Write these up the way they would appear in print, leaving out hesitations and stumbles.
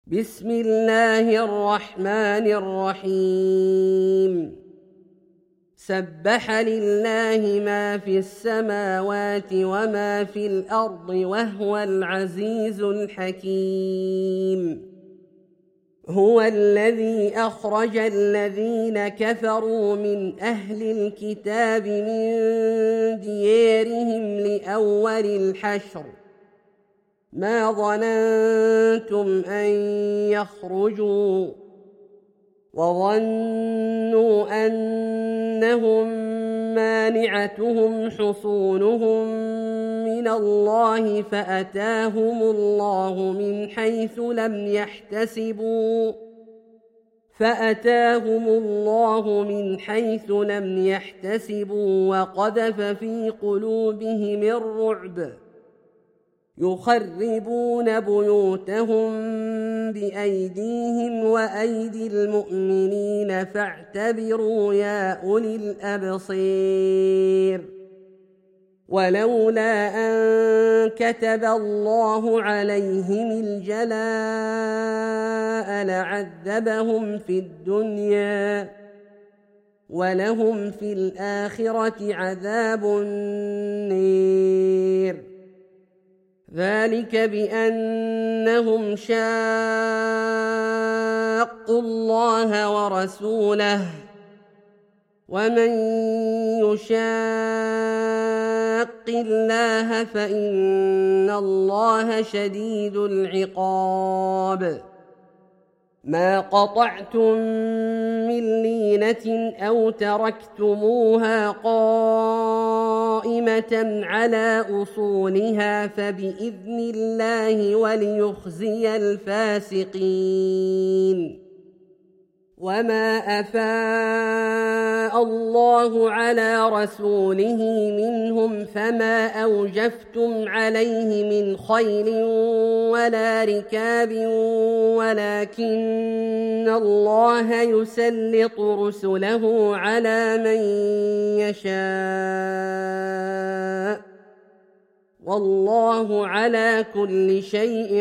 بسم الله الرحمن الرحيم سبح لله ما في السماوات وما في الأرض وهو العزيز الحكيم هو الذي أخرج الذين كفروا من أهل الكتاب من ديارهم لأول الحشر ما ظننتم أن يخرجوا وظنوا أنهم مانعتهم حصونهم من الله فأتاهم الله من حيث لم يحتسبوا وقذف في قلوبهم الرعب يخربون بيوتهم بأيديهم وأيدي المؤمنين فاعتبروا يا أولي الأبصير ولولا أن كتب الله عليهم الجلاء لعذبهم في الدنيا ولهم في الآخرة عذاب النير ذلك بأنهم شاقوا الله ورسوله ومن يشاق الله فإن الله شديد العقاب ما قطعتم من لينة أو تركتموها قائمة على أصولها فبإذن الله وليخزي الفاسقين وما أفاء الله على رسوله منهم فما أوجفتم عليه من خيل ولا ركاب ولكن الله يسلط رسله على من يشاء والله على كل شيء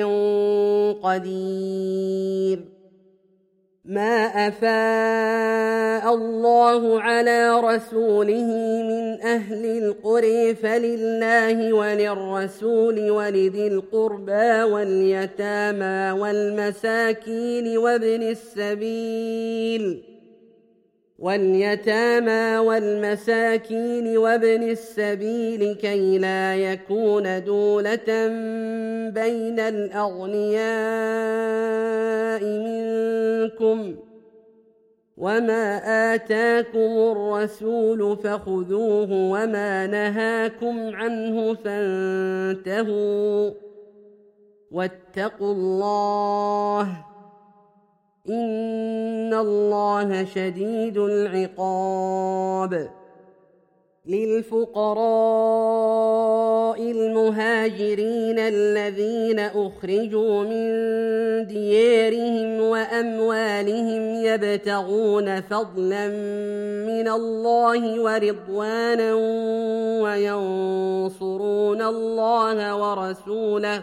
قدير ما أفاء الله على رسوله من أهل القرى فلله وللرسول ولذي القربى واليتامى والمساكين وابن السبيل كي لا يكون دولة بين الأغنياء منكم وما آتاكم الرسول فخذوه وما نهاكم عنه فانتهوا واتقوا الله إن الله شديد العقاب للفقراء المهاجرين الذين أخرجوا من ديارهم وأموالهم يبتغون فضلا من الله ورضوانا وينصرون الله ورسوله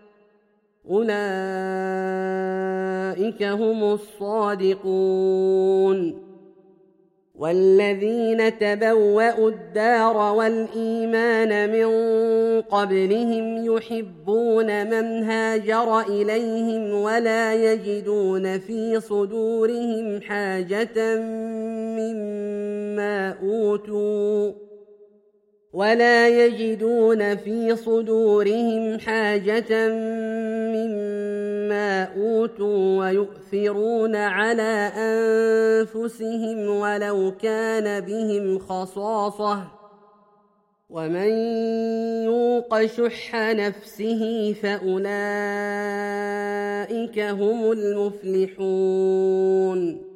أولئك هم الصادقون والذين تبوأوا الدار والإيمان من قبلهم يحبون من هاجر إليهم ولا يجدون في صدورهم حاجة مما أوتوا ويؤثرون على أنفسهم ولو كان بهم خصاصة ومن يوق شح نفسه فأولئك هم المفلحون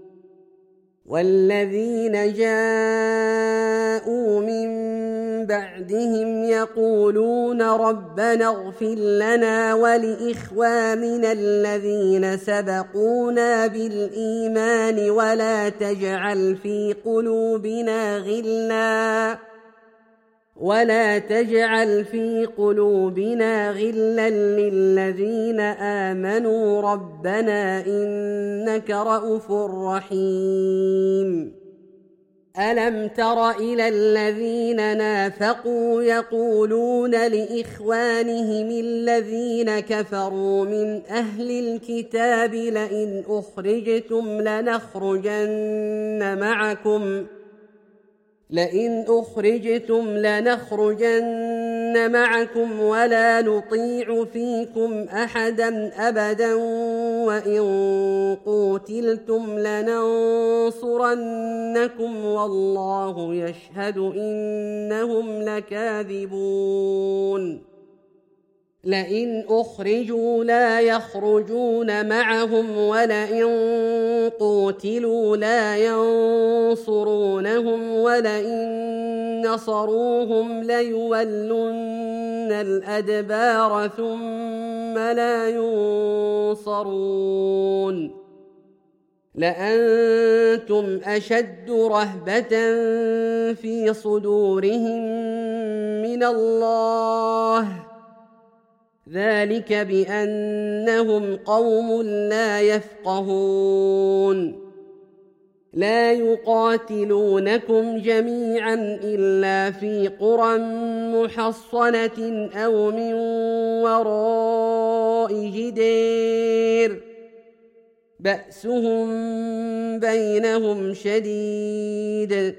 والذين جاءوا من بعدهم يقولون ربنا اغفر لنا ولإخواننا الذين سبقونا بالإيمان ولا تجعل في قلوبنا ولا تجعل في قلوبنا غلا للذين آمنوا ربنا إنك رءوف رحيم ألم تر إلى الذين نافقوا يقولون لإخوانهم الذين كفروا من أهل الكتاب لئن أخرجتم لنخرجن معكم ولا نطيع فيكم أحدا أبدا وإن قوتلتم لننصرنكم والله يشهد إنهم لكاذبون لئن أخرجوا لا يخرجون معهم ولئن قوتلوا لا ينصرونهم ولئن نصروهم ليولن الأدبار ثم لا ينصرون لأنتم أشد رهبة في صدورهم من الله ذلك بأنهم قوم لا يفقهون لا يقاتلونكم جميعا إلا في قرى محصنة أو من وراء جدير بأسهم بينهم شديد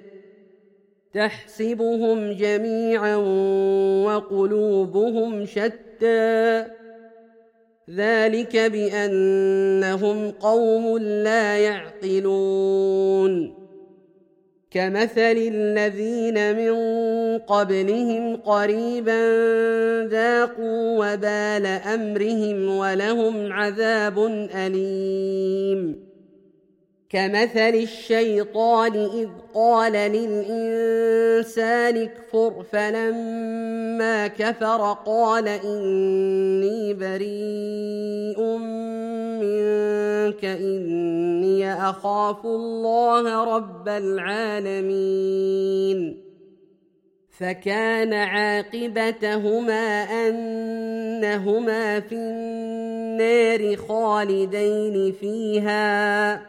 تحسبهم جميعا وقلوبهم شتى ذلك بأنهم قوم لا يعقلون كمثل الذين من قبلهم قريبا ذاقوا وبال أمرهم ولهم عذاب أليم كمثل الشيطان إذ قال للإنسان اكفر فلما كفر قال إني بريء منك إني أخاف الله رب العالمين فكان عاقبتهما أنهما في النار خالدين فيها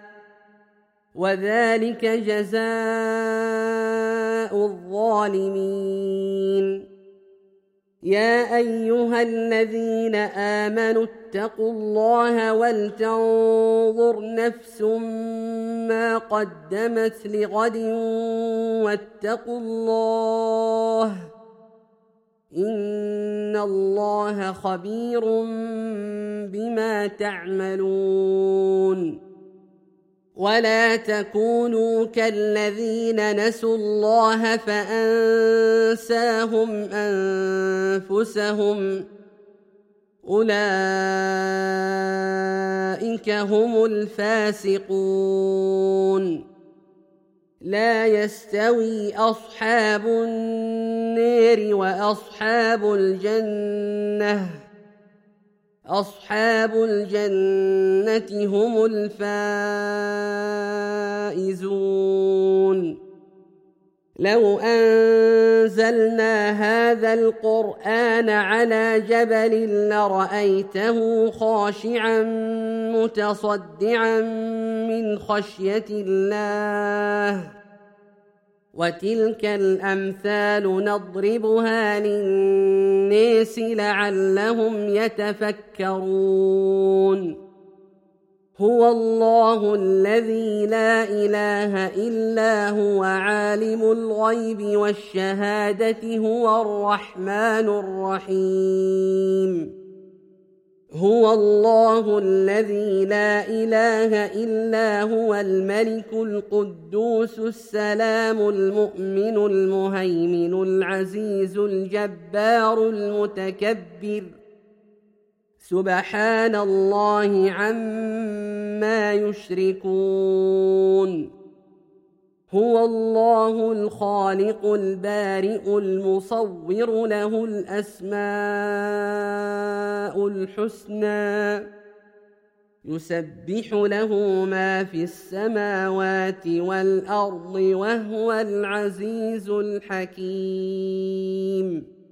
وذلك جزاء الظالمين يا أيها الذين آمنوا اتقوا الله ولتنظر نفس ما قدمت لغد واتقوا الله إن الله خبير بما تعملون ولا تكونوا كالذين نسوا الله فأنساهم أنفسهم أولئك هم الفاسقون لا يستوي أصحاب النار وأصحاب الجنة أصحاب الجنة هم الفائزون لو أنزلنا هذا القرآن على جبل لرأيته خاشعا متصدعا من خشية الله وتلك الأمثال نضربها للناس لعلهم يتفكرون هو الله الذي لا إله إلا هو عالم الغيب والشهادة هو الرحمن الرحيم هو الله الذي لا إله إلا هو الملك القدوس السلام المؤمن المهيمن العزيز الجبار المتكبر سبحان الله عما يشركون هو الله الخالق البارئ المصور له الأسماء الحسنى يسبح له ما في السماوات والأرض وهو العزيز الحكيم